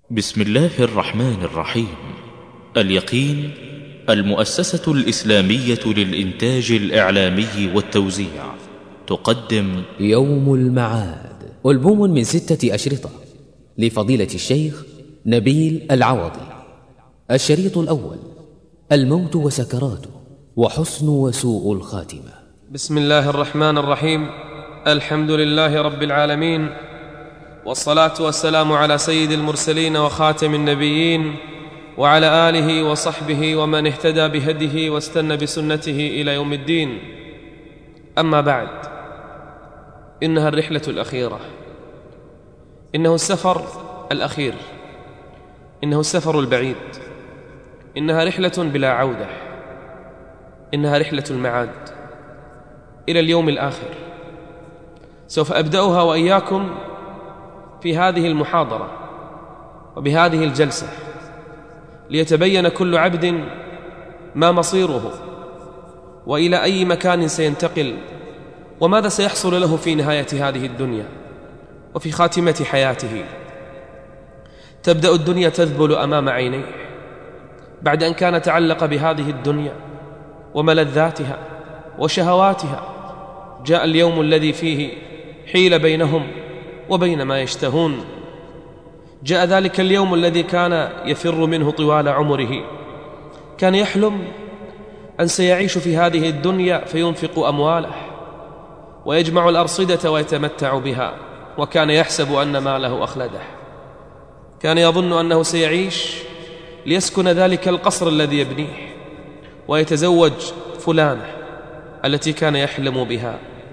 بسم الله الرحمن الرحيم. اليقين، المؤسسة الإسلامية للإنتاج الإعلامي والتوزيع تقدم يوم المعاد، ألبوم من 6 أشرطة لفضيلة الشيخ نبيل العوضي. الشريط الأول: الموت وسكراته وحسن وسوء الخاتمة. بسم الله الرحمن الرحيم. الحمد لله رب العالمين، والصلاة والسلام على سيد المرسلين وخاتم النبيين، وعلى آله وصحبه ومن اهتدى بهديه واستنى بسنته إلى يوم الدين. أما بعد، إنها الرحلة الأخيرة، إنه السفر الأخير، إنه السفر البعيد، إنها رحلة بلا عودة، إنها رحلة المعاد إلى اليوم الآخر. سوف أبدأها وإياكم في هذه المحاضرة وبهذه الجلسة ليتبين كل عبد ما مصيره وإلى أي مكان سينتقل وماذا سيحصل له في نهاية هذه الدنيا وفي خاتمة حياته. تبدأ الدنيا تذبل أمام عينيه بعد أن كان تعلق بهذه الدنيا وملذاتها وشهواتها. جاء اليوم الذي فيه حيل بينهم وبين ما يشتهون. جاء ذلك اليوم الذي كان يفر منه طوال عمره. كان يحلم أن سيعيش في هذه الدنيا فينفق أمواله ويجمع الأرصدة ويتمتع بها، وكان يحسب أن ماله أخلده. كان يظن أنه سيعيش ليسكن ذلك القصر الذي يبنيه ويتزوج فلانة التي كان يحلم بها.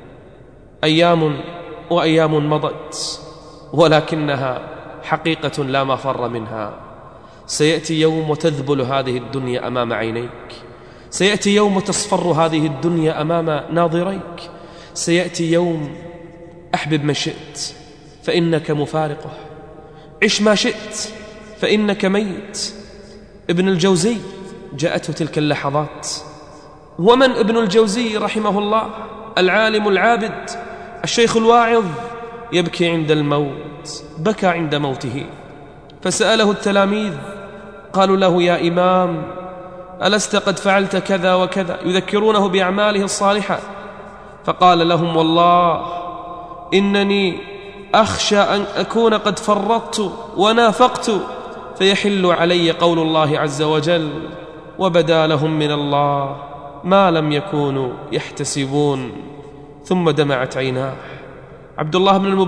أيام وأيام مضت، ولكنها حقيقة لا مفر منها. سيأتي يوم وتذبل هذه الدنيا أمام عينيك، سيأتي يوم تصفر هذه الدنيا أمام ناظريك، سيأتي يوم أحبب من شئت فإنك مفارقه، عش ما شئت فإنك ميت. ابن الجوزي جاءته تلك اللحظات. ومن ابن الجوزي رحمه الله؟ العالم العابد الشيخ الواعظ، يبكي عند الموت، بكى عند موته. فسأله التلاميذ قالوا له: يا إمام، ألست قد فعلت كذا وكذا؟ يذكرونه بأعماله الصالحة. فقال لهم: والله إنني أخشى أن أكون قد فرطت ونافقت فيحل علي قول الله عز وجل، وبدا لهم من الله ما لم يكونوا يحتسبون. ثم دمعت عيناه. عبد الله بن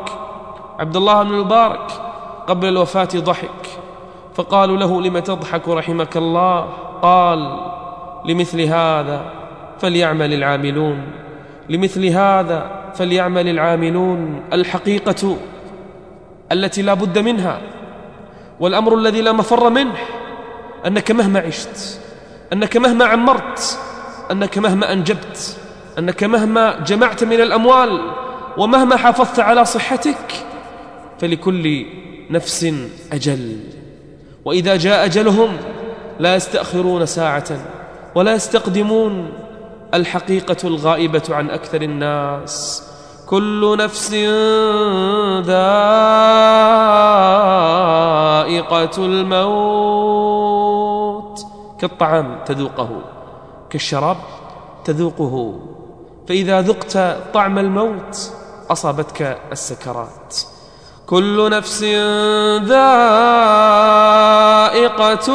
المبارك قبل الوفاة ضحك، فقالوا له: لم تضحك رحمك الله؟ قال: لمثل هذا فليعمل العاملون، لمثل هذا فليعمل العاملون. الحقيقة التي لا بد منها والأمر الذي لا مفر منه أنك مهما عشت، أنك مهما عمرت، أنك مهما أنجبت، أنك مهما جمعت من الأموال، ومهما حافظت على صحتك، فلكل نفس أجل، وإذا جاء أجلهم لا يستأخرون ساعة ولا يستقدمون. الحقيقة الغائبة عن أكثر الناس: كل نفس ذائقة الموت. كالطعام تذوقه، كالشراب تذوقه، فإذا ذقت طعم الموت أصابتك السكرات. كل نفس ذائقة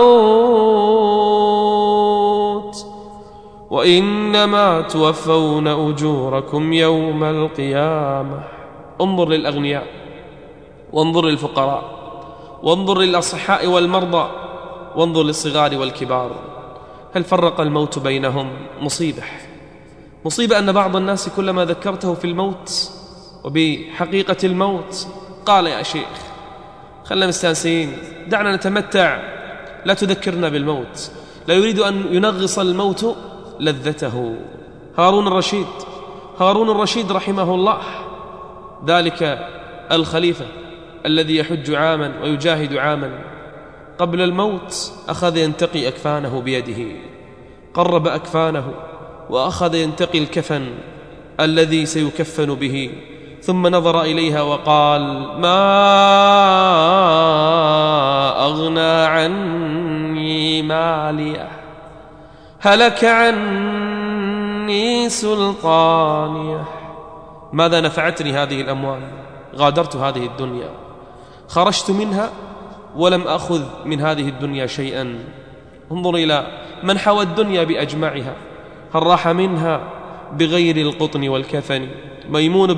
الموت وإنما توفون أجوركم يوم القيامة. انظر للأغنياء، وانظر للفقراء، وانظر للأصحاء والمرضى، وانظر للصغار والكبار. هل فرق الموت بينهم؟ مصيبة أن بعض الناس كلما ذكرته في الموت وبحقيقة الموت قال: يا شيخ خلنا مستانسين، دعنا نتمتع، لا تذكرنا بالموت. لا يريد أن ينغص الموت لذته. هارون الرشيد رحمه الله، ذلك الخليفة الذي يحج عاما ويجاهد عاما، قبل الموت أخذ ينتقي أكفانه بيده، قرب أكفانه وأخذ ينتقي الكفن الذي سيكفن به، ثم نظر إليها وقال: ما عني ماليه هلك عني سلطانيه. ماذا نفعتني هذه الأموال؟ غادرت هذه الدنيا، خرجت منها ولم أخذ من هذه الدنيا شيئا. انظر إلى من حوى الدنيا بأجمعها، هل راح منها بغير القطن والكفن؟ ميمون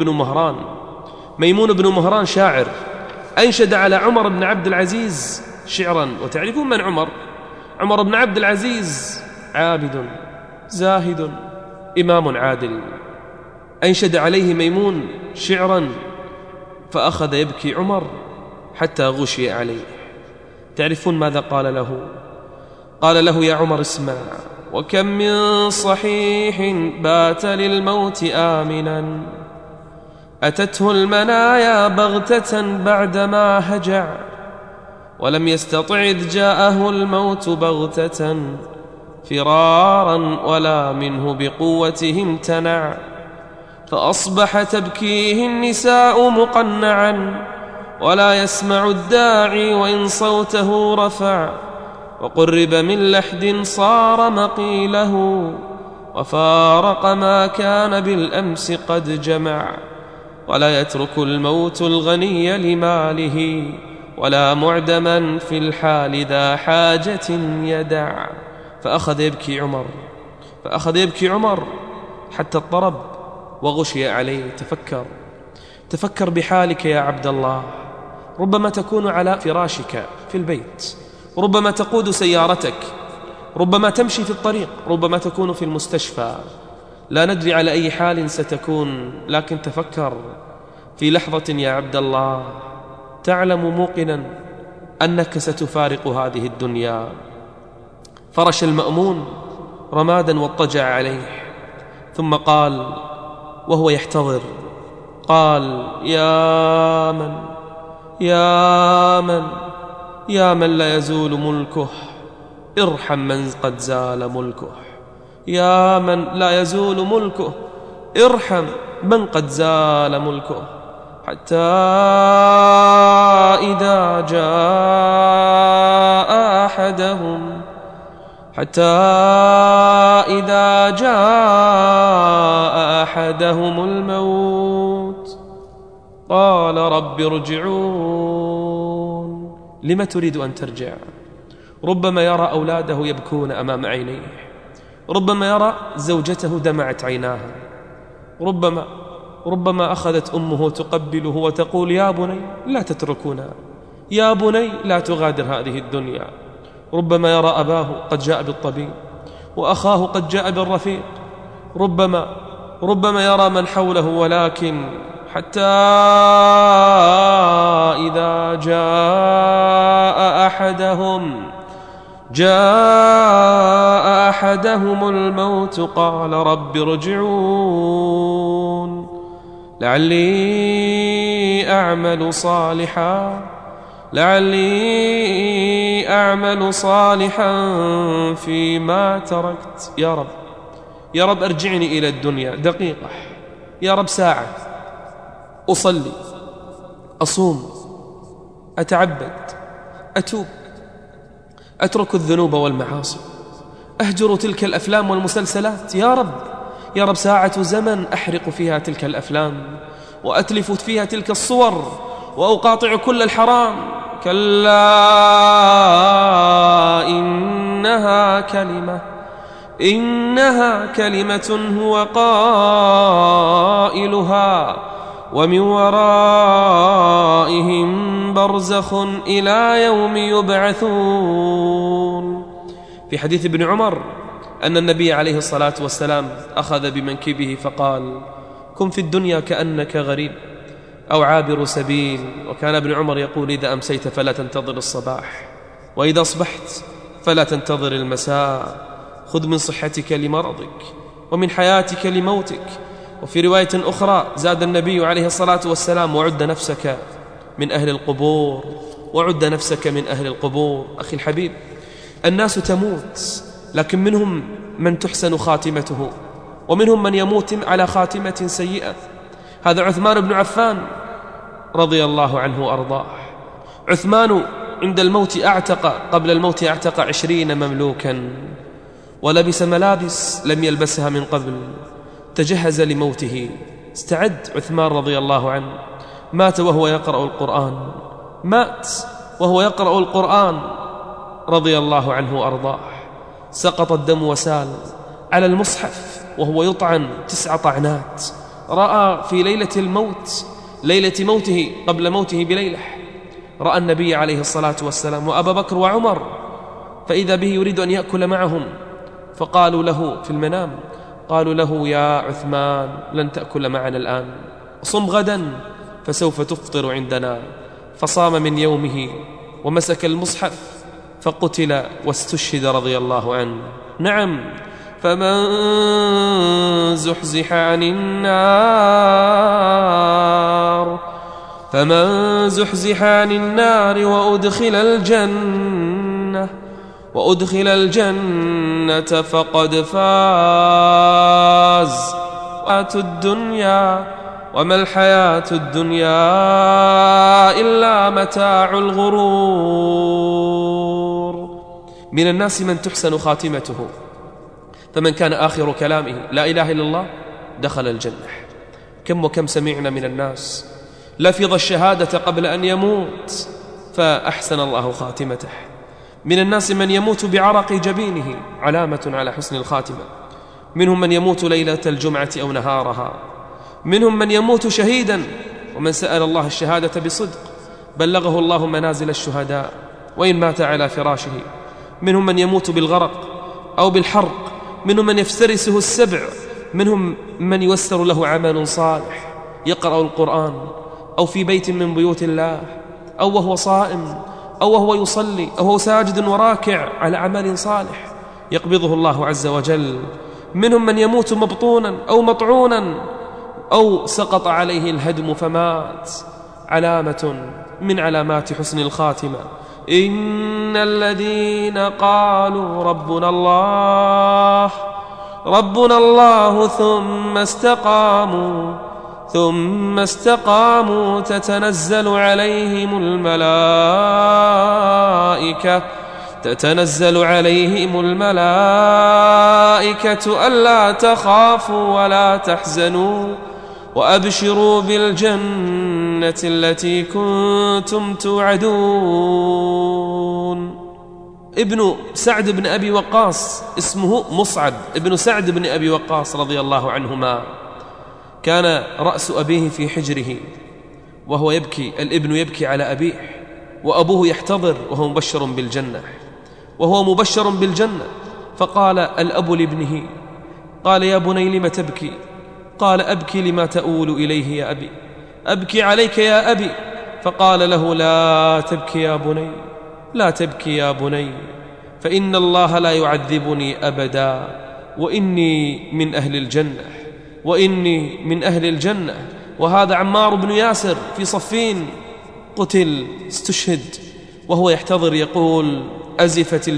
بن مهران شاعر أنشد على عمر بن عبد العزيز شعرا. وتعرفون من عمر بن عبد العزيز؟ عابد زاهد إمام عادل. أنشد عليه ميمون شعرا فأخذ يبكي عمر حتى غشي عليه. تعرفون ماذا قال له؟ قال له: يا عمر اسمع، وكم من صحيح بات للموت آمنا أتته المنايا بغتة بعدما هجع ولم يستطع إذ جاءه الموت بغتة فرارا ولا منه بقوته امتنع فأصبح تبكيه النساء مقنعا ولا يسمع الداعي وإن صوته رفع وقرب من لحد صار مقيله وفارق ما كان بالأمس قد جمع ولا يترك الموت الغني لماله ولا معدما في الحال ذا حاجة يدع. فأخذ يبكي عمر حتى اضطرب وغشي عليه. تفكر بحالك يا عبد الله، ربما تكون على فراشك في البيت، ربما تقود سيارتك، ربما تمشي في الطريق، ربما تكون في المستشفى، لا ندري على أي حال ستكون. لكن تفكر في لحظة يا عبد الله تعلم موقنا أنك ستفارق هذه الدنيا. فرش المأمون رمادا واضطجع عليه ثم قال وهو يحتضر، قال: يا من لا يزول ملكه ارحم من قد زال ملكه. يا من لا يزول ملكه ارحم من قد زال ملكه. حتى إذا جاء أحدهم الموت قال رب ارجعون. لم تريد أن ترجع؟ ربما يرى أولاده يبكون أمام عينيه، ربما يرى زوجته دمعت عيناها، ربما أخذت أمه تقبله وتقول: يا بني لا تتركنا، يا بني لا تغادر هذه الدنيا. ربما يرى أباه قد جاء بالطبيب وأخاه قد جاء بالرفيق، ربما يرى من حوله، ولكن حتى إذا جاء أحدهم الموت قال رب ارجعون لعلي أعمل صالحا فيما تركت. يا رب أرجعني إلى الدنيا دقيقة، يا رب ساعة، أصلي، أصوم، أتعبد، أتوب، أترك الذنوب والمعاصي، أهجر تلك الأفلام والمسلسلات. يا رب ساعة زمن أحرق فيها تلك الأفلام وأتلف فيها تلك الصور وأقاطع كل الحرام. كلا إنها كلمة هو قائلها ومن ورائهم برزخ إلى يوم يبعثون. في حديث ابن عمر أن النبي عليه الصلاة والسلام أخذ بمنكبه فقال: كن في الدنيا كأنك غريب أو عابر سبيل. وكان ابن عمر يقول: إذا أمسيت فلا تنتظر الصباح، وإذا أصبحت فلا تنتظر المساء. خذ من صحتك لمرضك ومن حياتك لموتك. وفي رواية أخرى زاد النبي عليه الصلاة والسلام: وعد نفسك من أهل القبور، وعد نفسك من أهل القبور. أخي الحبيب، الناس تموت، لكن منهم من تحسن خاتمته ومنهم من يموت على خاتمة سيئة. هذا عثمان بن عفان رضي الله عنه وأرضاه. عثمان عند الموت قبل الموت أعتق 20 مملوكا، ولبس ملابس لم يلبسها من قبل، تجهز لموته. استعد عثمان رضي الله عنه، مات وهو يقرأ القرآن، مات وهو يقرأ القرآن رضي الله عنه وأرضاه. سقط الدم وسال على المصحف وهو يطعن 9 طعنات. رأى في ليلة موته قبل موته بليلة، رأى النبي عليه الصلاة والسلام وأبا بكر وعمر، فإذا به يريد أن يأكل معهم، فقالوا له في المنام، قالوا له يا عثمان لن تأكل معنا الآن، صم غدا فسوف تفطر عندنا. فصام من يومه ومسك المصحف فقتل واستشهد رضي الله عنه. نعم، فمن زحزح عن النار وأدخل الجنة فقد فاز. وما الحياة الدنيا إلا متاع الغرور. من الناس من تحسن خاتمته، فمن كان آخر كلامه لا إله إلا الله دخل الجنة. كم وكم سمعنا من الناس لفظ الشهادة قبل أن يموت فأحسن الله خاتمته. من الناس من يموت بعرق جبينه، علامة على حسن الخاتمة. منهم من يموت ليلة الجمعة أو نهارها، منهم من يموت شهيدا، ومن سأل الله الشهادة بصدق بلغه الله منازل الشهداء وإن مات على فراشه. منهم من يموت بالغرق أو بالحرق، منهم من يفترسه السبع، منهم من يوسر له عمل صالح يقرأ القرآن أو في بيت من بيوت الله، أو وهو صائم، أو وهو يصلي، أو هو ساجد وراكع على عمل صالح يقبضه الله عز وجل. منهم من يموت مبطونا أو مطعونا أو سقط عليه الهدم فمات، علامة من علامات حسن الخاتمة. إن الذين قالوا ربنا الله ثم استقاموا تتنزل عليهم الملائكة ألا تخافوا ولا تحزنوا وأبشروا بالجنة التي كنتم توعدون. ابن سعد بن أبي وقاص، اسمه مصعب ابن سعد بن أبي وقاص رضي الله عنهما، كان رأس أبيه في حجره وهو يبكي، الابن يبكي على أبيه وأبوه يحتضر وهو مبشر بالجنة. فقال الأب لابنه، قال يا بني لم تبكي؟ قال أبكي لما تؤول إليه يا أبي، أبكي عليك يا أبي. فقال له لا تبكي يا بني، فإن الله لا يعذبني أبدا، وإني من أهل الجنة. وهذا عمار بن ياسر في صفين قتل، استشهد وهو يحتضر يقول أزفت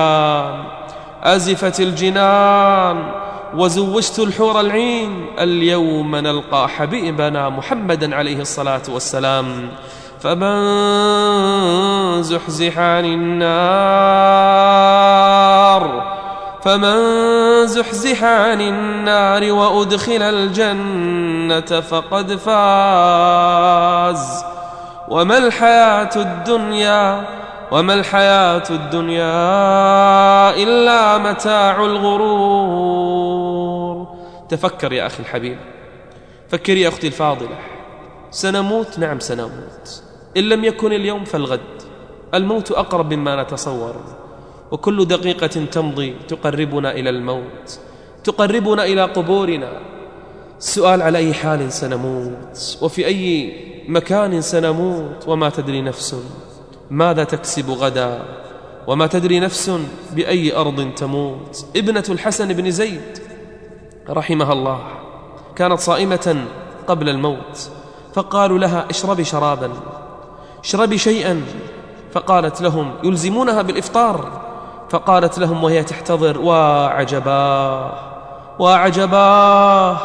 الجنان وزوجت الحور العين، اليوم نلقى حبيبنا محمدا عليه الصلاة والسلام. فمن زحزح عن النار وأدخل الجنة فقد فاز. وما الحياة الدنيا إلا متاع الغرور. تفكر يا أخي الحبيب، فكر يا أختي الفاضلة، سنموت، نعم سنموت، إن لم يكن اليوم فالغد. الموت أقرب مما نتصور، وكل دقيقة تمضي تقربنا إلى الموت، تقربنا إلى قبورنا. السؤال على أي حال سنموت وفي أي مكان سنموت، وما تدري نفس ماذا تكسب غدا، وما تدري نفس بأي أرض تموت. ابنة الحسن بن زيد رحمها الله كانت صائمة قبل الموت، فقالوا لها اشربي شيئا، فقالت لهم يلزمونها بالإفطار، فقالت لهم وهي تحتضر وعجباه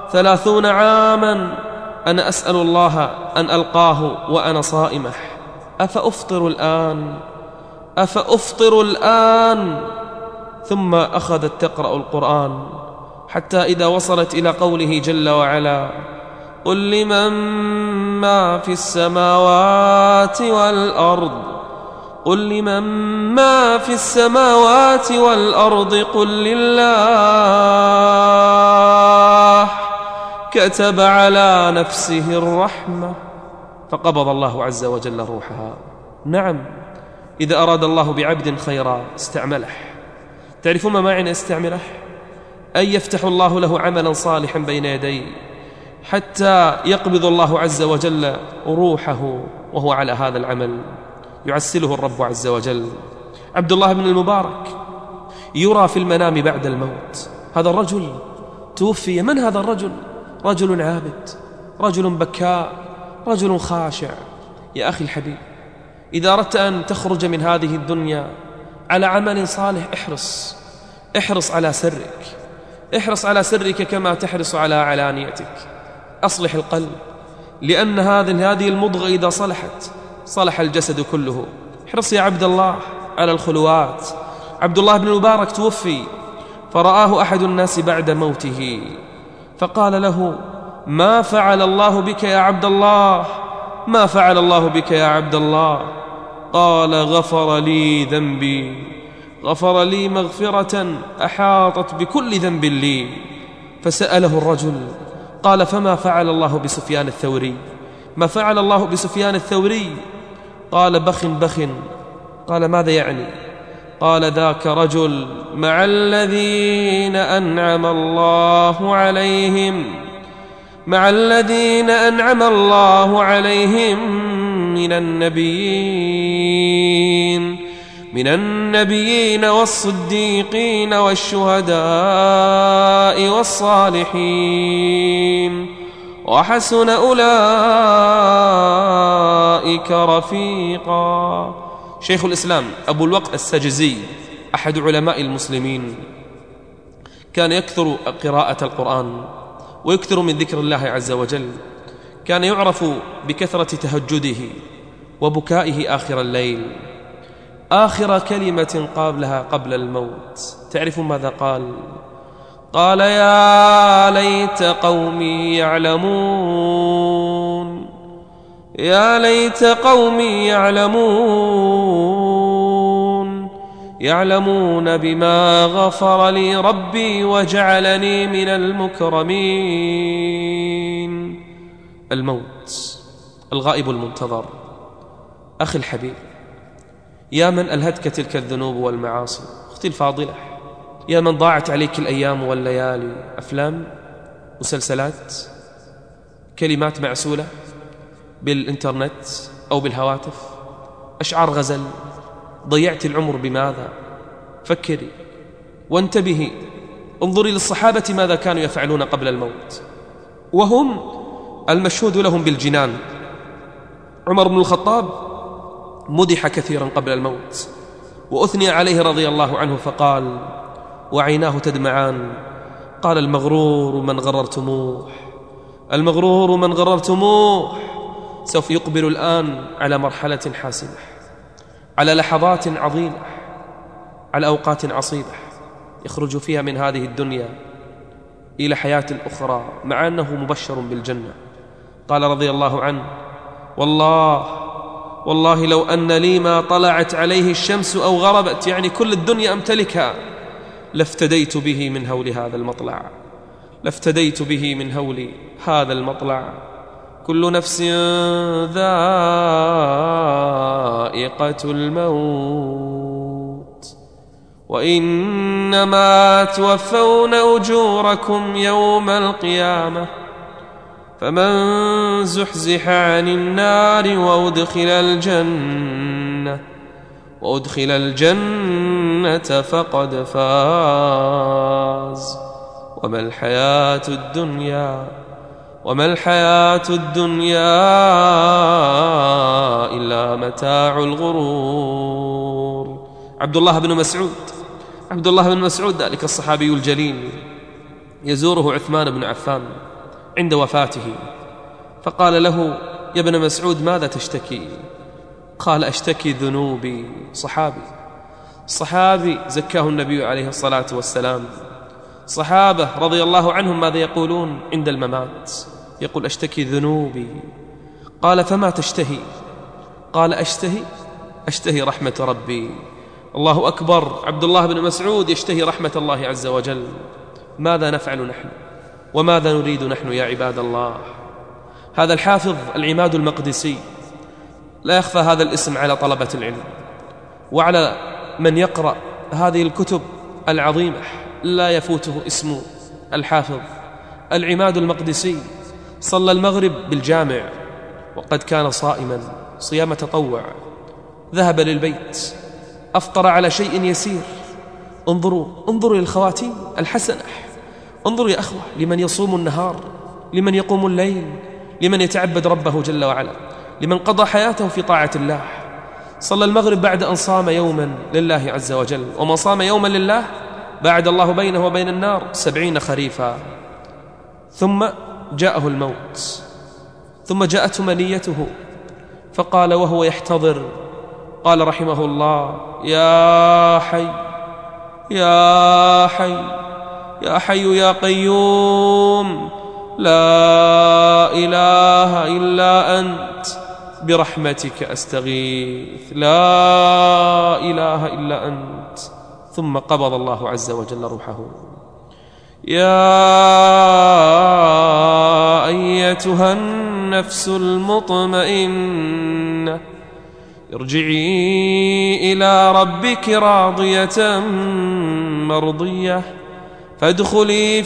30 عاما أنا أسأل الله أن ألقاه وأنا صائمة، أفأفطر الآن ثم أخذت تقرأ القرآن حتى إذا وصلت إلى قوله جل وعلا قل لمن ما في السماوات والأرض قل لله كتب على نفسه الرحمة فقبض الله عز وجل روحها. نعم، إذا أراد الله بعبد خيرا استعمله. تعرفون ما معنى استعمله؟ أن يفتح الله له عملا صالحا بين يديه حتى يقبض الله عز وجل روحه وهو على هذا العمل، يعسله الرب عز وجل. عبد الله بن المبارك يرى في المنام بعد الموت. هذا الرجل توفي. من هذا الرجل؟ رجل عابد، رجل بكاء، رجل خاشع. يا أخي الحبيب، إذا أردت أن تخرج من هذه الدنيا على عمل صالح احرص على سرك، احرص على سرك كما تحرص على علانيتك. أصلح القلب، لأن هذه المضغة إذا صلحت صلح الجسد كله. احرص يا عبد الله على الخلوات. عبد الله بن المبارك توفي، فرآه أحد الناس بعد موته فقال له ما فعل الله بك يا عبد الله؟ ما فعل الله بك يا عبد الله؟ قال غفر لي ذنبي، غفر لي مغفرة أحاطت بكل ذنب لي. فسأله الرجل قال فما فعل الله بسفيان الثوري؟ ما فعل الله بسفيان الثوري؟ قال بخ. قال ماذا يعني؟ قال ذاك رجل مع الذين أنعم الله عليهم من النبيين والصديقين والشهداء والصالحين وحسن أولئك رفيقا. شيخ الإسلام أبو الوقت السجزي أحد علماء المسلمين كان يكثر قراءة القرآن ويكثر من ذكر الله عز وجل. كان يعرف بكثرة تهجده وبكائه آخر الليل. آخر كلمة قابلها قبل الموت تعرف ماذا قال؟ قال يا ليت قومي يعلمون، يا ليت قومي يعلمون بما غفر لي ربي وجعلني من المكرمين. الموت الغائب المنتظر. أخي الحبيب، يا من ألهتك تلك الذنوب والمعاصي، أختي الفاضلة، يا من ضاعت عليك الأيام والليالي، أفلام، مسلسلات، كلمات معسولة بالإنترنت أو بالهواتف، أشعار غزل. ضيعت العمر بماذا؟ فكري وانتبهي. انظري للصحابة ماذا كانوا يفعلون قبل الموت، وهم المشهود لهم بالجنان. عمر بن الخطاب مدح كثيرا قبل الموت وأثني عليه رضي الله عنه فقال وعيناه تدمعان، قال المغرور من غررتموه، المغرور من غررتموه سوف يقبل الآن على مرحلة حاسمة، على لحظات عظيمة، على أوقات عصيبة يخرج فيها من هذه الدنيا إلى حياة أخرى مع أنه مبشر بالجنة. قال رضي الله عنه والله لو أن لي ما طلعت عليه الشمس أو غربت، يعني كل الدنيا أمتلكها، لافتديت به من هول هذا المطلع، لافتديت به من هول هذا المطلع. كل نفس ذائقة الموت وإنما توفون أجوركم يوم القيامة، فمن زحزح عن النار وأدخل الجنة فقد فاز. وما الحياة الدنيا إلا متاع الغرور. عبد الله بن مسعود ذلك الصحابي الجليل يزوره عثمان بن عفان عند وفاته، فقال له يا ابن مسعود ماذا تشتكي؟ قال أشتكي ذنوبي. صحابي زكاه النبي عليه الصلاة والسلام. صحابة رضي الله عنهم ماذا يقولون عند الممات؟ يقول أشتكي ذنوبي. قال فما تشتهي؟ قال أشتهي رحمة ربي. الله أكبر. عبد الله بن مسعود يشتهي رحمة الله عز وجل. ماذا نفعل نحن وماذا نريد نحن يا عباد الله؟ هذا الحافظ العماد المقدسي لا يخفى هذا الاسم على طلبة العلم وعلى من يقرأ هذه الكتب العظيمة، لا يفوته اسم الحافظ العماد المقدسي. صلى المغرب بالجامع وقد كان صائما صيام تطوع، ذهب للبيت أفطر على شيء يسير. انظروا للخواتيم الحسنة. انظروا يا أخوة لمن يصوم النهار، لمن يقوم الليل، لمن يتعبد ربه جل وعلا، لمن قضى حياته في طاعة الله. صلى المغرب بعد أن صام يوما لله عز وجل، ومن صام يوما لله باعد الله بينه وبين النار 70 خريفا. ثم جاءه الموت، ثم جاءته منيته فقال وهو يحتضر، قال رحمه الله يا حي يا حي يا حي يا قيوم لا إله إلا أنت برحمتك أستغيث لا إله إلا أنت. ثم قبض الله عز وجل روحه. يا أيتها النفس المطمئنة ارجعي إلى ربك راضية مرضية فادخلي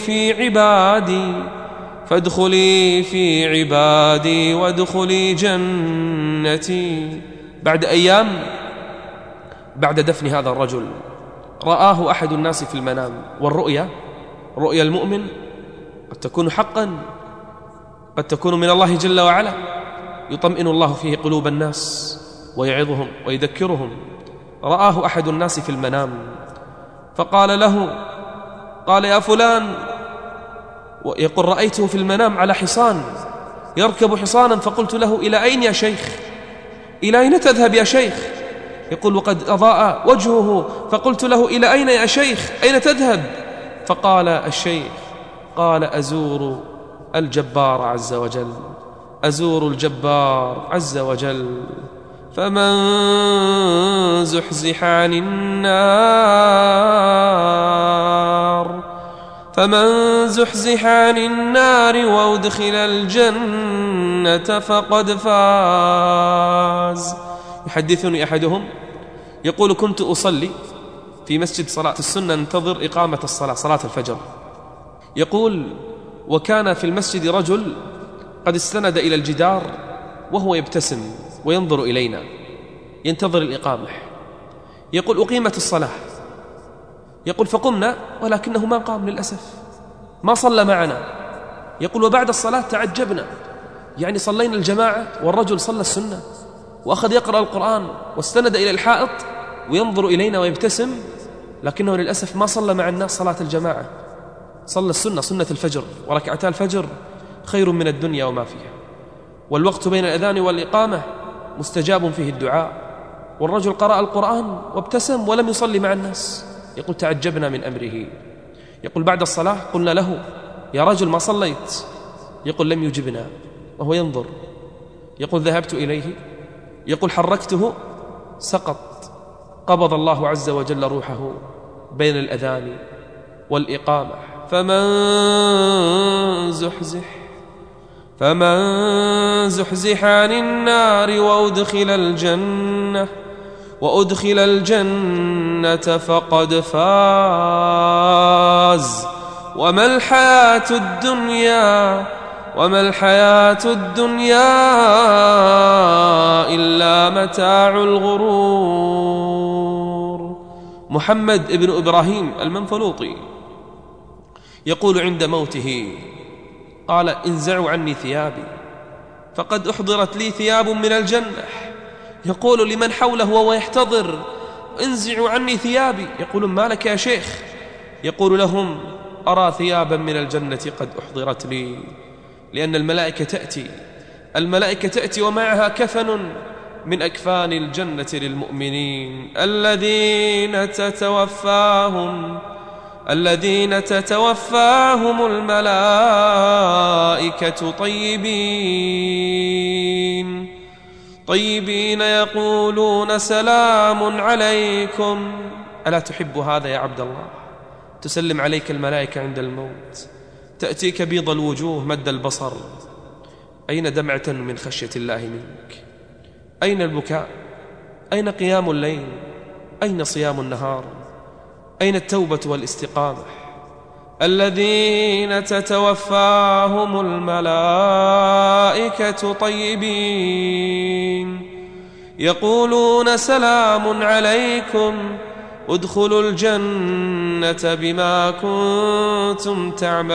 في عبادي وادخلي جنتي. بعد أيام بعد دفن هذا الرجل رآه أحد الناس في المنام، والرؤيا رؤيا المؤمن قد تكون حقا، قد تكون من الله جل وعلا، يطمئن الله فيه قلوب الناس ويعظهم ويذكرهم. رآه أحد الناس في المنام فقال له، قال يا فلان، ويقول رأيته في المنام على حصان يركب حصانا، فقلت له إلى أين يا شيخ؟ إلى أين تذهب يا شيخ؟ يقول وقد أضاء وجهه، فقلت له إلى أين يا شيخ؟ أين تذهب؟ فقال الشيخ، قال أزور الجبار عز وجل، أزور الجبار عز وجل. فمن زحزح عن النار وأدخل الجنة فقد فاز. يحدثني أحدهم يقول كنت أصلي في مسجد صلاة السنة ننتظر إقامة الصلاة، صلاة الفجر. يقول وكان في المسجد رجل قد استند إلى الجدار وهو يبتسم وينظر إلينا ينتظر الإقامة. يقول أقيمت الصلاة، يقول فقمنا ولكنه ما قام للأسف، ما صلى معنا. يقول وبعد الصلاة تعجبنا، يعني صلينا الجماعة والرجل صلى السنة وأخذ يقرأ القرآن واستند إلى الحائط وينظر إلينا ويبتسم، لكنه للأسف ما صلى مع الناس صلاة الجماعة، صلى السنة، سنة الفجر، وركعتا الفجر خير من الدنيا وما فيها، والوقت بين الأذان والإقامة مستجاب فيه الدعاء. والرجل قرأ القرآن وابتسم ولم يصلي مع الناس. يقول تعجبنا من أمره. يقول بعد الصلاة قلنا له يا رجل ما صليت؟ يقول لم يجبنا وهو ينظر. يقول ذهبت إليه، يقول حركته سقط، قبض الله عز وجل روحه بين الأذان والإقامة. فمن زحزح عن النار وأدخل الجنة فقد فاز. وما الحياة الدنيا إلا متاع الغرور. محمد بن إبراهيم المنفلوطي يقول عند موته، قال انزعوا عني ثيابي فقد أحضرت لي ثياب من الجنة. يقول لمن حوله وهو يحتضر انزعوا عني ثيابي. يقولون ما لك يا شيخ؟ يقول لهم أرى ثيابا من الجنة قد أحضرت لي، لأن الملائكة تأتي ومعها كفن من أكفان الجنة للمؤمنين الذين تتوفاهم الملائكة طيبين يقولون سلام عليكم. ألا تحب هذا يا عبد الله؟ تسلم عليك الملائكة عند الموت، تأتيك بيض الوجوه مد البصر. أين دمعة من خشية الله منك؟ أين البكاء؟ أين قيام الليل؟ أين صيام النهار؟ أين التوبة والاستقامة؟ الذين تتوفاهم الملائكة طيبين يقولون سلام عليكم ادخلوا الجنة بما كنتم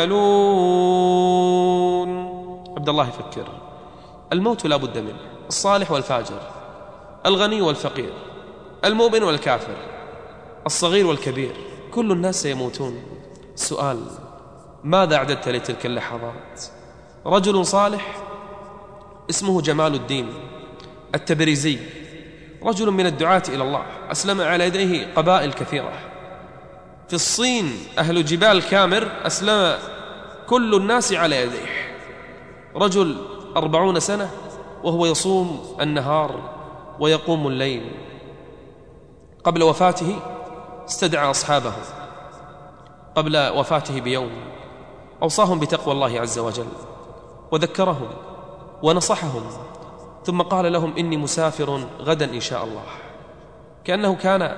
تعملون. عبد الله يفكر، الموت لا بد منه، الصالح والفاجر، الغني والفقير، المؤمن والكافر، الصغير والكبير، كل الناس سيموتون. السؤال: ماذا أعددت لتلك اللحظات؟ رجل صالح اسمه جمال الدين التبريزي، رجل من الدعاة إلى الله، أسلم على يديه قبائل كثيرة. في الصين أهل جبال كامر أسلم كل الناس على يديه. رجل 40 سنة وهو يصوم النهار ويقوم الليل. قبل وفاته استدعى أصحابه، قبل وفاته بيوم أوصاهم بتقوى الله عز وجل وذكرهم ونصحهم، ثم قال لهم: إني مسافر غدا إن شاء الله. كأنه كان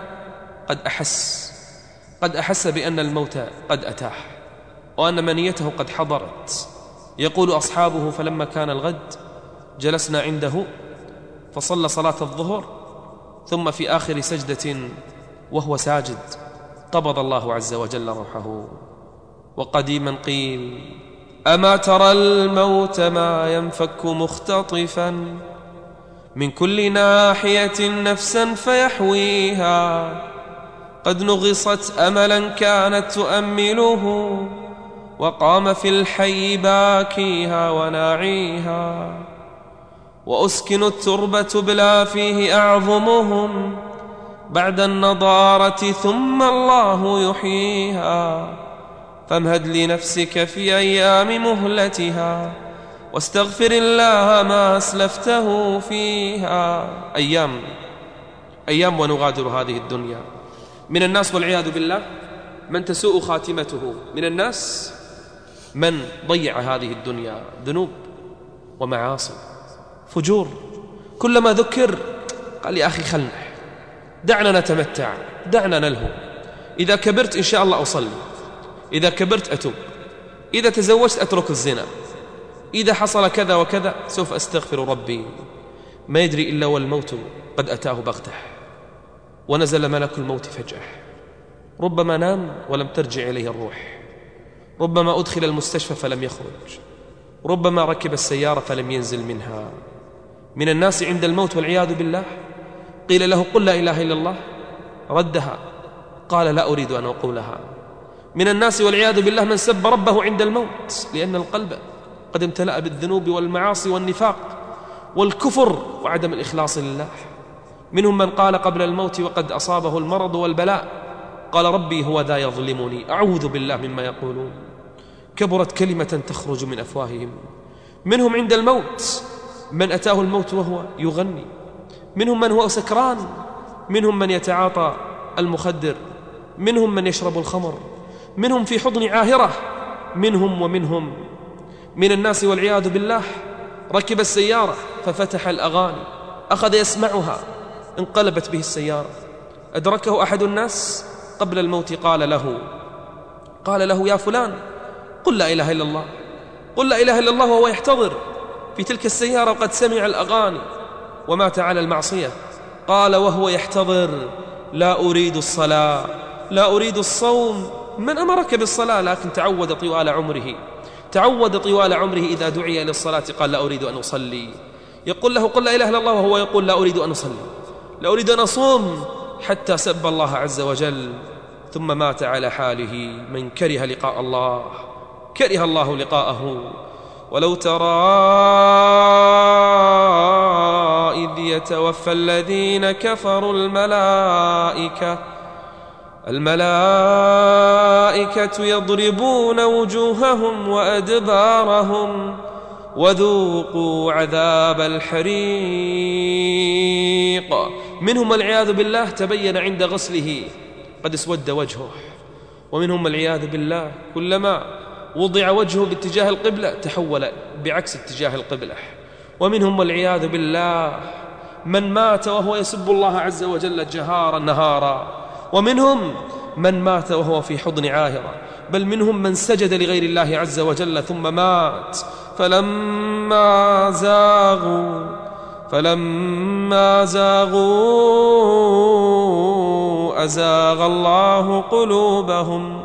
قد أحس بأن الموت قد أتاه وأن منيته قد حضرت. يقول أصحابه: فلما كان الغد جلسنا عنده فصلى صلاة الظهر، ثم في آخر سجدة وهو ساجد قبض الله عز وجل روحه. وقديما قيل: أما ترى الموت ما ينفك مختطفا من كل ناحية نفسا فيحويها، قد نغصت أملا كانت تؤمله، وقام في الحي باكيها وناعيها، وأسكن التربة بلا فيه أعظمهم بعد النضارة ثم الله يحييها. فامهد لنفسك في أيام مهلتها واستغفر الله ما أسلفته فيها. أيام ونغادر هذه الدنيا. من الناس والعياذ بالله من تسوء خاتمته، من الناس من ضيع هذه الدنيا، ذنوب ومعاصي فجور. كلما ذكر قال: يا أخي خلنا، دعنا نتمتع، دعنا نلهو، إذا كبرت إن شاء الله أصلي، إذا كبرت أتوب، إذا تزوجت أترك الزنا، إذا حصل كذا وكذا سوف أستغفر ربي. ما يدري إلا والموت قد أتاه بغته ونزل ملك الموت فجأة. ربما نام ولم ترجع إليه الروح، ربما أدخل المستشفى فلم يخرج، ربما ركب السيارة فلم ينزل منها. من الناس عند الموت والعياذ بالله قيل له: قل لا إله إلا الله، ردها، قال: لا أريد أن أقولها. من الناس والعياذ بالله من سب ربه عند الموت، لأن القلب قد امتلأ بالذنوب والمعاصي والنفاق والكفر وعدم الإخلاص لله. منهم من قال قبل الموت وقد أصابه المرض والبلاء: قال ربي هو ذا يظلمني، أعوذ بالله مما يقولون. كبرت كلمة تخرج من أفواههم. منهم عند الموت من أتاه الموت وهو يغني، منهم من هو سكران، منهم من يتعاطى المخدر، منهم من يشرب الخمر، منهم في حضن عاهرة، منهم. من الناس والعياذ بالله ركب السيارة ففتح الأغاني، أخذ يسمعها، انقلبت به السيارة. أدركه أحد الناس قبل الموت قال له: يا فلان، قل لا إله إلا الله، قل لا إله إلا الله، وهو يحتضر في تلك السيارة وقد سمع الأغاني ومات على المعصية. قال وهو يحتضر: لا أريد الصلاة، لا أريد الصوم. من أمرك بالصلاة؟ لكن تعود طوال عمره إذا دعي للصلاة قال: لا أريد أن أصلي. يقول له: قل لا إله إلا الله، وهو يقول: لا أريد أن أصلي، لا أريد أن أصوم، حتى سب الله عز وجل، ثم مات على حاله. من كره لقاء الله كره الله لقاءه. ولو ترى إذ يتوفى الذين كفروا الملائكة يضربون وجوههم وأدبارهم وذوقوا عذاب الحريق. منهم والعياذ بالله تبين عند غسله قد اسود وجهه، ومنهم والعياذ بالله كلما وضع وجهه باتجاه القبلة تحول بعكس اتجاه القبلة، ومنهم والعياذ بالله من مات وهو يسب الله عز وجل جهارا نهارا، ومنهم من مات وهو في حضن عاهرة، بل منهم من سجد لغير الله عز وجل ثم مات. فلما زاغوا أزاغ الله قلوبهم.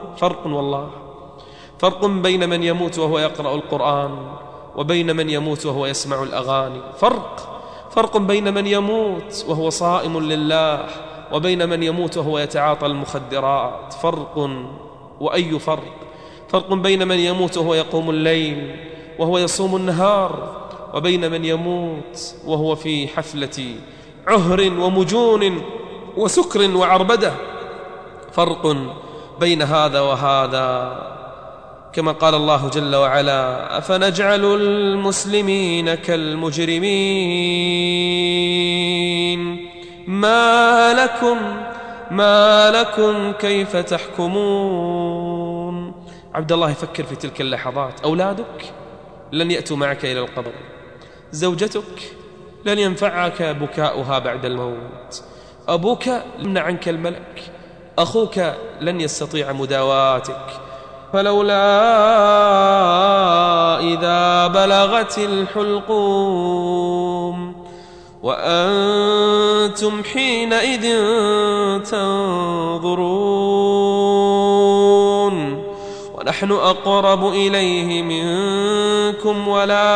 فرق بين من يموت وهو يقرأ القرآن وبين من يموت وهو يسمع الأغاني. فرق بين من يموت وهو صائم لله وبين من يموت وهو يتعاطى المخدرات. وأي فرق بين من يموت وهو يقوم الليل وهو يصوم النهار وبين من يموت وهو في حفلة عهر ومجون وسكر وعربدة. فرق بين هذا وهذا، كما قال الله جل وعلا: أفنجعل المسلمين كالمجرمين ما لكم كيف تحكمون. عبد الله يفكر في تلك اللحظات. أولادك لن يأتوا معك إلى القبر، زوجتك لن ينفعك بكاؤها بعد الموت، أبوك يمنع عنك الملك، أخوك لن يستطيع مداواتك. فلولا إذا بلغت الحلقوم وأنتم حينئذ تنظرون ونحن أقرب إليه منكم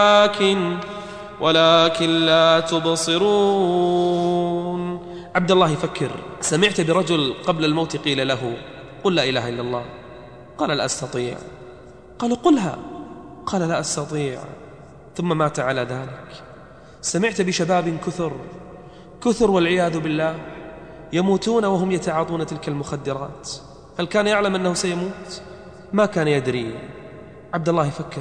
ولكن لا تبصرون. عبد الله يفكر. سمعت برجل قبل الموت قيل له: قل لا إله إلا الله. قال: لا أستطيع. قالوا: قلها. قال: لا أستطيع. ثم مات على ذلك. سمعت بشباب كثر والعياذ بالله يموتون وهم يتعاطون تلك المخدرات. هل كان يعلم أنه سيموت؟ ما كان يدري. عبد الله يفكر.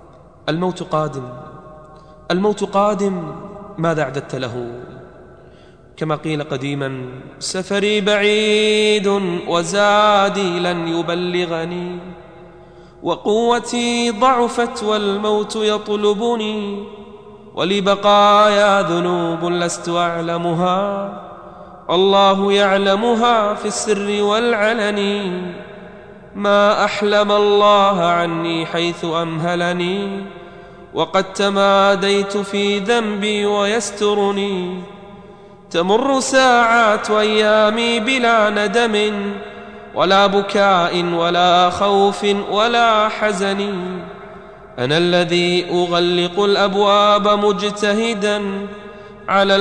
الموت قادم ماذا أعددت له؟ كما قيل قديما: سفري بعيد وزادي لن يبلغني، وقوتي ضعفت والموت يطلبني، ولبقايا ذنوب لست أعلمها، الله يعلمها في السر والعلن، ما أحلم الله عني حيث أمهلني، وقد تماديت في ذنبي ويسترني، تمر ساعات وأيامي بلا ندم ولا بكاء ولا خوف ولا حزن، أنا الذي أغلق الأبواب مجتهدا على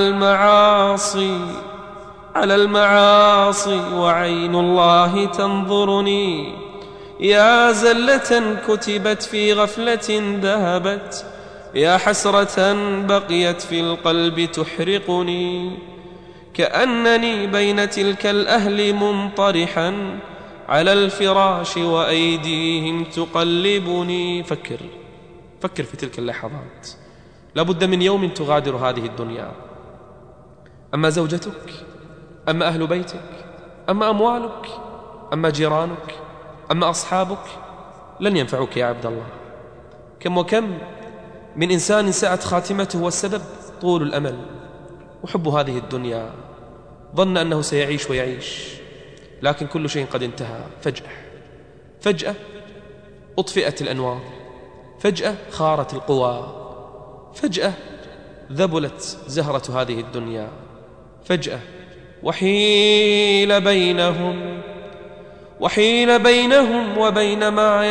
المعاصي وعين الله تنظرني، يا زلة كتبت في غفلة ذهبت، يا حسرة بقيت في القلب تحرقني، كأنني بين تلك الأهل منطرحا على الفراش وأيديهم تقلبني. فكر في تلك اللحظات. لابد من يوم تغادر هذه الدنيا. أما زوجتك، أما أهل بيتك، أما أموالك، أما جيرانك، أما أصحابك، لن ينفعك يا عبد الله. كم وكم من إنسان ساءت خاتمته والسبب طول الأمل وحب هذه الدنيا، ظن أنه سيعيش ويعيش، لكن كل شيء قد انتهى. فجأة أطفئت الأنوار، فجأة خارت القوى، فجأة ذبلت زهرة هذه الدنيا، فجأة وحيل بينهم وبين ما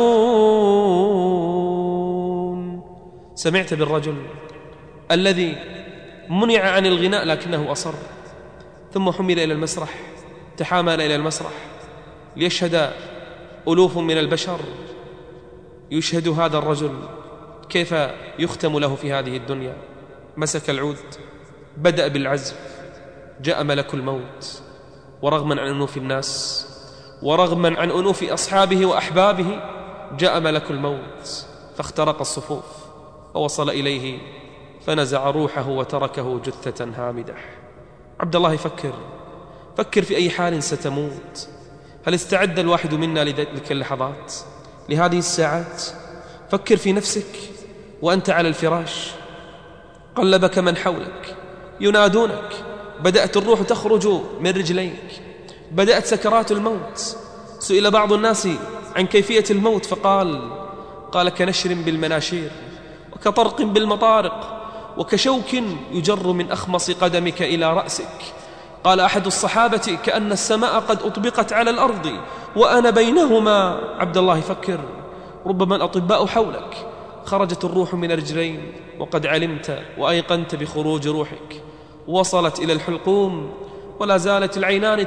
يشتهون. سمعت بالرجل الذي منع عن الغناء لكنه أصر، ثم حمل إلى المسرح، تحامل إلى المسرح ليشهد ألوف من البشر، يشهد هذا الرجل كيف يختم له في هذه الدنيا. مسك العود بدأ بالعزف، جاء ملك الموت، ورغما عن أنوف الناس ورغما عن أنوف أصحابه وأحبابه جاء ملك الموت فاخترق الصفوف ووصل إليه فنزع روحه وتركه جثة هامدة. عبد الله فكر في أي حال ستموت. هل استعد الواحد منا لتلك اللحظات، لهذه الساعات؟ فكر في نفسك وأنت على الفراش، قلبك من حولك ينادونك، بدأت الروح تخرج من رجليك، بدأت سكرات الموت. سئل بعض الناس عن كيفية الموت قال كنشر بالمناشير، وكطرق بالمطارق، وكشوك يجر من أخمص قدمك إلى رأسك. قال أحد الصحابة كأن السماء قد أطبقت على الأرض وأنا بينهما. عبد الله فكر، ربما الأطباء حولك، خرجت الروح من الرجلين وقد علمت وأيقنت بخروج روحك، وصلت إلى الحلقوم ولا زالت العينان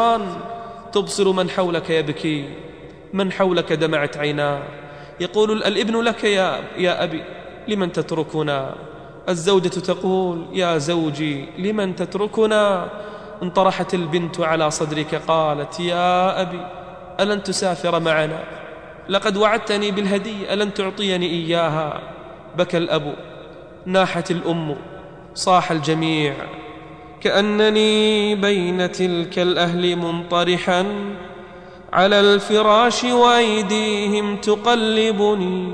تبصر من حولك يبكي، من حولك دمعت عيناه. يقول الابن لك يا أبي لمن تتركنا، الزوجة تقول يا زوجي لمن تتركنا. انطرحت البنت على صدرك قالت يا أبي ألن تسافر معنا، لقد وعدتني بالهدية ألن تعطيني إياها. بكى الأب، ناحت الأم، صاح الجميع، كأنني بين تلك الأهل منطرحا على الفراش وأيديهم تقلبني،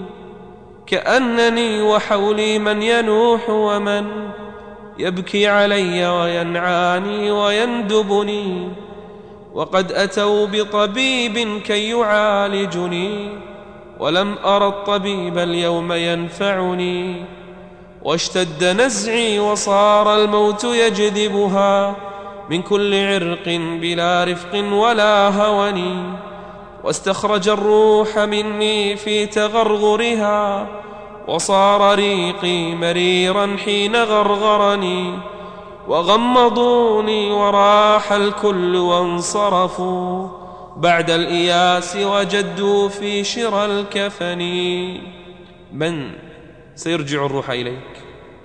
كأنني وحولي من ينوح ومن يبكي علي وينعاني ويندبني، وقد أتوا بطبيب كي يعالجني ولم أرى الطبيب اليوم ينفعني، واشتد نزعي وصار الموت يجذبها من كل عرق بلا رفق ولا هوني، واستخرج الروح مني في تغرغرها وصار ريقي مريرا حين غرغرني، وغمضوني وراح الكل وانصرفوا بعد الإياس وجدوا في شرى الكفن. من سيرجع الروح إليك؟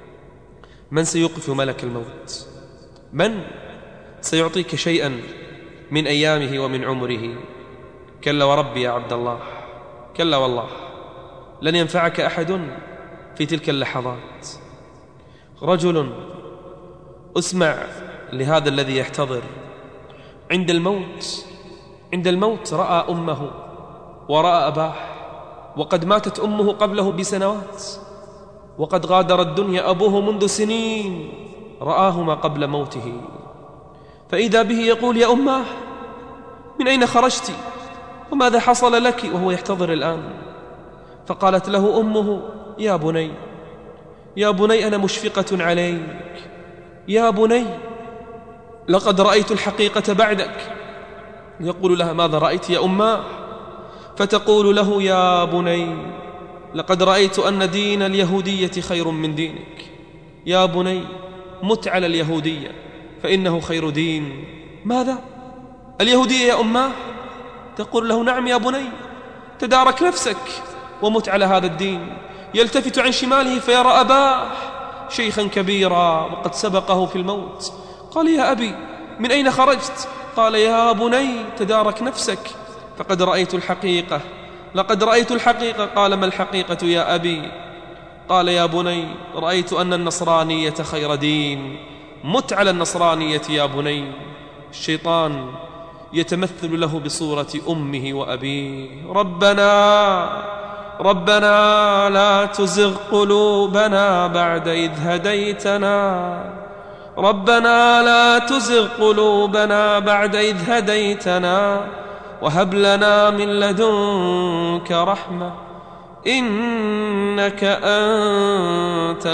من سيوقف ملك الموت؟ من سيعطيك شيئا من أيامه ومن عمره؟ كلا وربي يا عبد الله، كلا والله، لن ينفعك أحد في تلك اللحظات. رجل، اسمع لهذا الذي يحتضر عند الموت رأى أمه ورأى أباه، وقد ماتت أمه قبله بسنوات، وقد غادر الدنيا أبوه منذ سنين، رآهما قبل موته، فإذا به يقول يا أماه من أين خرجت وماذا حصل لك؟ وهو يحتضر الآن. فقالت له أمه يا بني أنا مشفقة عليك، يا بني لقد رأيت الحقيقة بعدك. يقول لها ماذا رأيت يا أماه؟ فتقول له يا بني لقد رأيت أن دين اليهودية خير من دينك، يا بني مت على اليهودية فإنه خير دين. ماذا؟ اليهودية يا أماه؟ تقول له نعم يا بني، تدارك نفسك ومت على هذا الدين. يلتفت عن شماله فيرى أباه شيخا كبيرا وقد سبقه في الموت. قال يا أبي من أين خرجت؟ قال يا بني تدارك نفسك فقد رأيت الحقيقة، لقد رأيت الحقيقة. قال ما الحقيقة يا أبي؟ قال يا بني رأيت أن النصرانية خير دين، مت على النصرانية يا بني. الشيطان يتمثل له بصورة أمه وأبيه. ربنا لا تزغ قلوبنا بعد إذ هديتنا، ربنا لا تزغ قلوبنا بعد إذ هديتنا وهب لنا من لدنك رحمة إنك أنت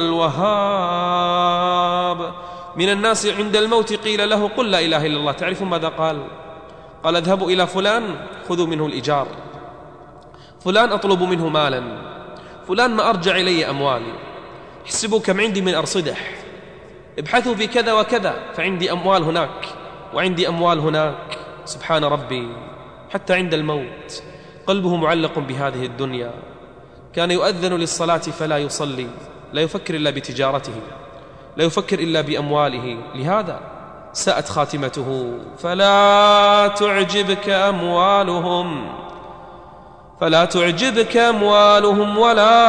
الوهاب. من الناس عند الموت قيل له قل لا إله إلا الله، تعرف ماذا قال؟ قال اذهبوا إلى فلان خذوا منه الإيجار، فلان أطلب منه مالا، فلان ما أرجع إلي أموالي، احسبوا كم عندي من أرصدة، ابحثوا في كذا وكذا فعندي أموال هناك وعندي أموال هناك. سبحان ربي، حتى عند الموت قلبه معلق بهذه الدنيا. كان يؤذن للصلاة فلا يصلي، لا يفكر إلا بتجارته، لا يفكر إلا بأمواله، لهذا ساءت خاتمته. فلا تعجبك أموالهم ولا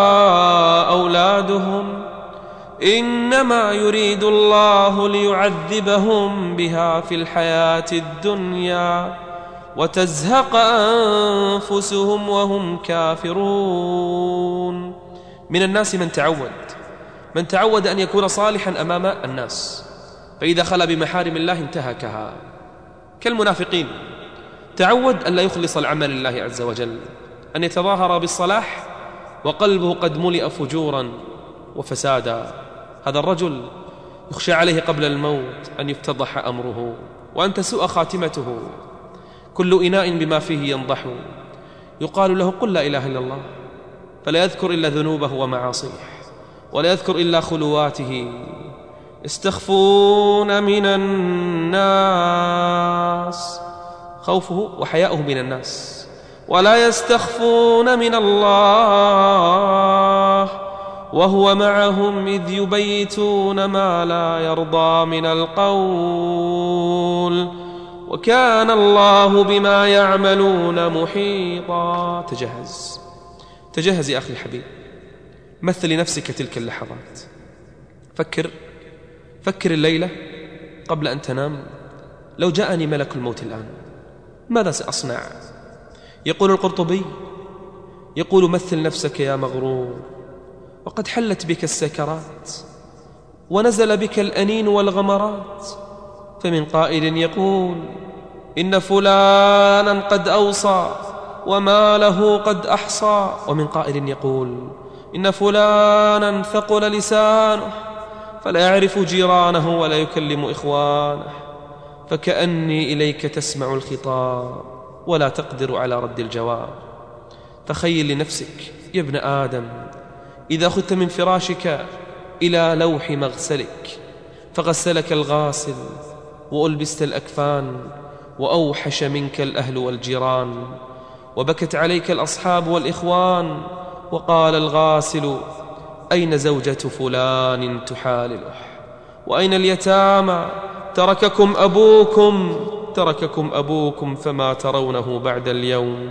أولادهم، إنما يريد الله ليعذبهم بها في الحياة الدنيا وتزهق أنفسهم وهم كافرون. من الناس من تعود أن يكون صالحا أمام الناس، فإذا خلا بمحارم الله انتهكها، كالمنافقين. تعود أن لا يخلص العمل لله عز وجل، أن يتظاهر بالصلاح وقلبه قد ملئ فجورا وفسادا. هذا الرجل يخشى عليه قبل الموت أن يفتضح أمره وأن تسوء خاتمته. كل إناء بما فيه ينضح، يقال له قل لا إله إلا الله، فلا يذكر إلا ذنوبه ومعاصيه، ولا يذكر إلا خلواته. يستخفون من الناس، خوفه وحياؤه من الناس، ولا يستخفون من الله وهو معهم إذ يبيتون ما لا يرضى من القول، وكان الله بما يعملون محيطا. تجهز يا أخي الحبيب، مثل لنفسك تلك اللحظات. فكر الليلة قبل أن تنام، لو جاءني ملك الموت الآن ماذا سأصنع؟ يقول القرطبي، يقول مثل نفسك يا مغرور وقد حلت بك السكرات ونزل بك الأنين والغمرات، فمن قائل يقول إن فلانا قد أوصى وما له قد أحصى، ومن قائل يقول إن فلانا ثقل لسانه فلا يعرف جيرانه ولا يكلم إخوانه، فكأني إليك تسمع الخطاب ولا تقدر على رد الجواب. تخيل لنفسك يا ابن آدم إذا خذت من فراشك إلى لوح مغسلك فغسلك الغاسل وألبست الأكفان وأوحش منك الأهل والجيران، وبكت عليك الأصحاب والإخوان، وقال الغاسل أين زوجة فلان تحالله، وأين اليتامى ترككم أبوكم فما ترونه بعد اليوم.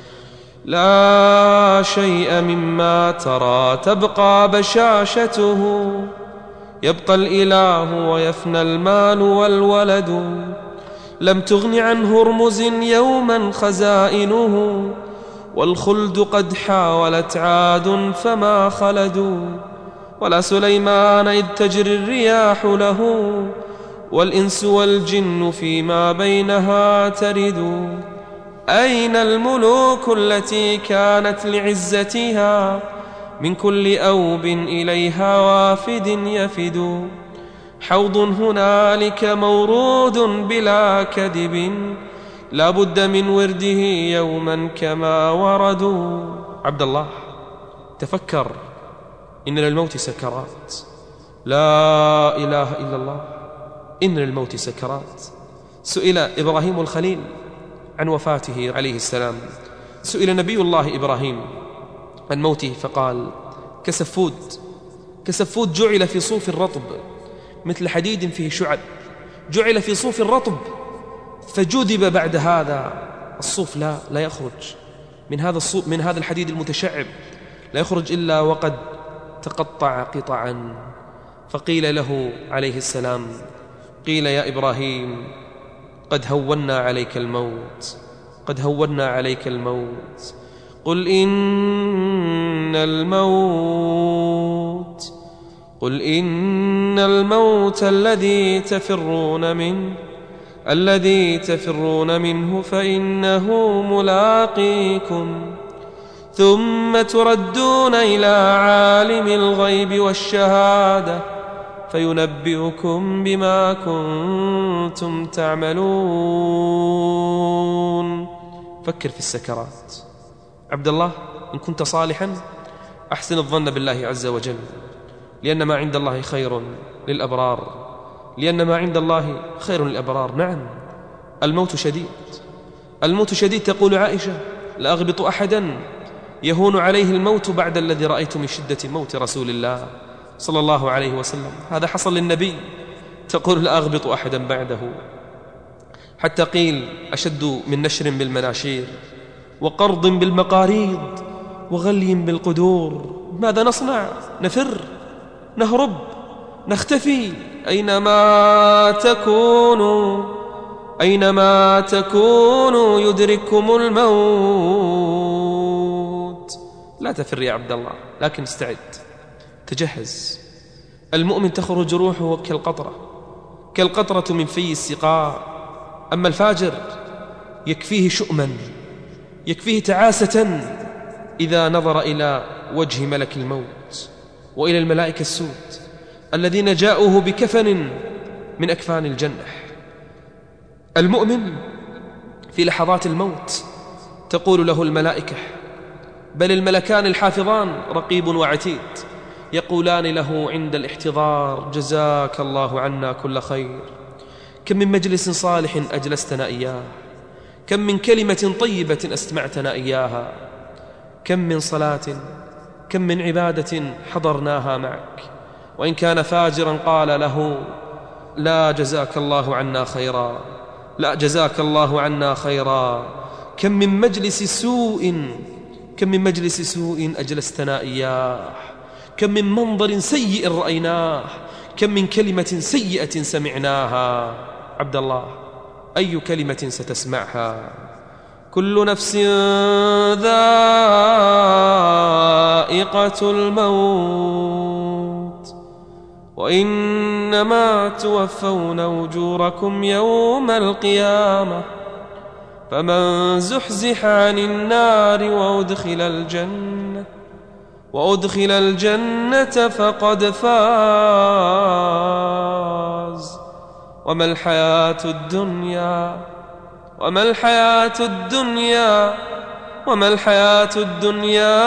لا شيء مما ترى تبقى بشاشته، يبقى الإله ويفنى المال والولد. لم تغن عن هرمز يوما خزائنه، والخلد قد حاولت عاد فما خلدوا. ولا سليمان إذ تجري الرياح له، والإنس والجن فيما بينها ترد. أين الملوك التي كانت لعزتها، من كل أوب إليها وافد يفد. حوض هنالك مورود بلا كذب، لا بد من ورده يوما كما وردوا. عبد الله تفكر، إن للموت سكرات، لا إله إلا الله، إن للموت سكرات. سئل إبراهيم الخليل عن وفاته عليه السلام، سئل نبي الله إبراهيم عن موته فقال كسفود جعل في صوف الرطب مثل حديد فيه شعب، جعل في صوف الرطب فجذب بعد هذا الصوف لا يخرج من هذا الحديد المتشعب، لا يخرج إلا وقد تقطع قطعا. فقيل له عليه السلام، قيل يا إبراهيم قد هونا عليك الموت، قد هونا عليك الموت. قل إن الموت الذي تفرون منه فإنه ملاقيكم، ثم تردون إلى عالم الغيب والشهادة فينبئكم بما كنتم تعملون. فكر في السكرات. عبد الله إن كنت صالحا أحسن الظن بالله عز وجل، لأن ما عند الله خير للأبرار، نعم الموت شديد. تقول عائشة لا أغبط أحدا يهون عليه الموت بعد الذي رأيت من شدة موت رسول الله صلى الله عليه وسلم. هذا حصل للنبي. تقول لا أغبط أحدا بعده، حتى قيل أشد من نشر بالمناشير وقرض بالمقاريض وغلي بالقدور. ماذا نصنع؟ نفر، نهرب، نختفي. أينما تكونوا يدرككم الموت. لا تفر يا عبد الله، لكن استعد، تجهز. المؤمن تخرج روحه كالقطرة من في السقاء. أما الفاجر يكفيه شؤما، يكفيه تعاسة إذا نظر إلى وجه ملك الموت وإلى الملائكة السود الذين جاءوه بكفن من أكفان الجنة. المؤمن في لحظات الموت تقول له الملائكة، بل الملكان الحافظان رقيب وعتيد، يقولان له عند الاحتضار: جزاك الله عنا كل خير. كم من مجلس صالح أجلستنا إياه، كم من كلمة طيبة أسمعتنا إياها، كم من صلاة، كم من عبادة حضرناها معك. وإن كان فاجرا قال له: لا جزاك الله عنا خيرا، لا جزاك الله عنا خيرا. كم من مجلس سوء أجلستنا إياه، كم من منظر سيء رأيناه، كم من كلمة سيئة سمعناها. عبد الله، أي كلمة ستسمعها؟ كل نفس ذائقة الموت وإنما توفون أجوركم يوم القيامة، فمن زحزح عن النار وأدخل الجنة فقد فاز. وما الحياة الدنيا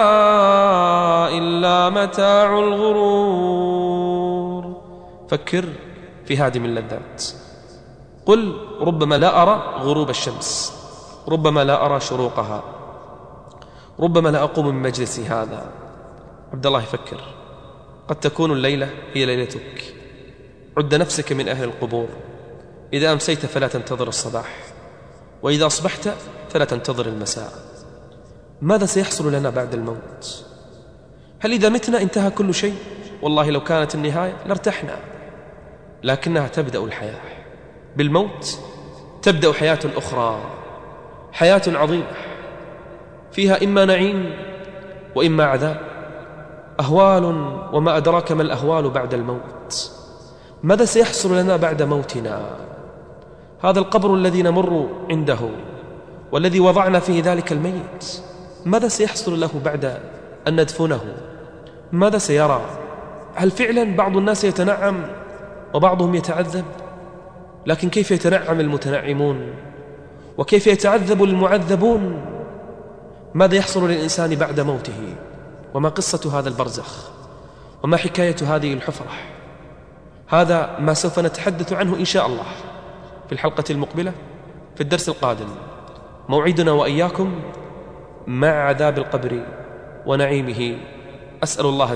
إلا متاع الغرور. فكر في هادم اللذات. قل: ربما لا أرى غروب الشمس، ربما لا أرى شروقها، ربما لا أقوم من مجلسي هذا. عبد الله، فكر، قد تكون الليلة هي ليلتك. عد نفسك من أهل القبور. إذا أمسيت فلا تنتظر الصباح، وإذا أصبحت فلا تنتظر المساء. ماذا سيحصل لنا بعد الموت؟ هل إذا متنا انتهى كل شيء؟ والله لو كانت النهاية لارتحنا، لكنها تبدأ الحياة. بالموت تبدأ حياة أخرى، حياة عظيمة فيها إما نعيم وإما عذاب، أهوال وما أدراك ما الأهوال بعد الموت. ماذا سيحصل لنا بعد موتنا؟ هذا القبر الذي نمر عنده والذي وضعنا فيه ذلك الميت، ماذا سيحصل له بعد أن ندفنه؟ ماذا سيرى؟ هل فعلا بعض الناس يتنعم وبعضهم يتعذب؟ لكن كيف يتنعم المتنعمون وكيف يتعذب المعذبون؟ ماذا يحصل للإنسان بعد موته؟ وما قصة هذا البرزخ؟ وما حكاية هذه الحفرة؟ هذا ما سوف نتحدث عنه إن شاء الله في الحلقة المقبلة في الدرس القادم. موعدنا وإياكم مع عذاب القبر ونعيمه. أسأل الله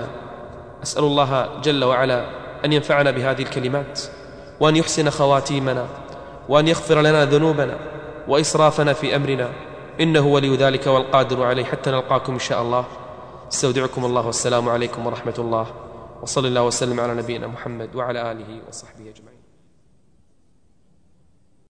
جل وعلا أن ينفعنا بهذه الكلمات، وأن يحسن خواتيمنا، وأن يغفر لنا ذنوبنا وإسرافنا في أمرنا، إنه ولي ذلك والقادر عليه. حتى نلقاكم إن شاء الله. استودعكم الله، والسلام عليكم ورحمة الله، وصلى الله وسلم على نبينا محمد وعلى آله وصحبه أجمعين.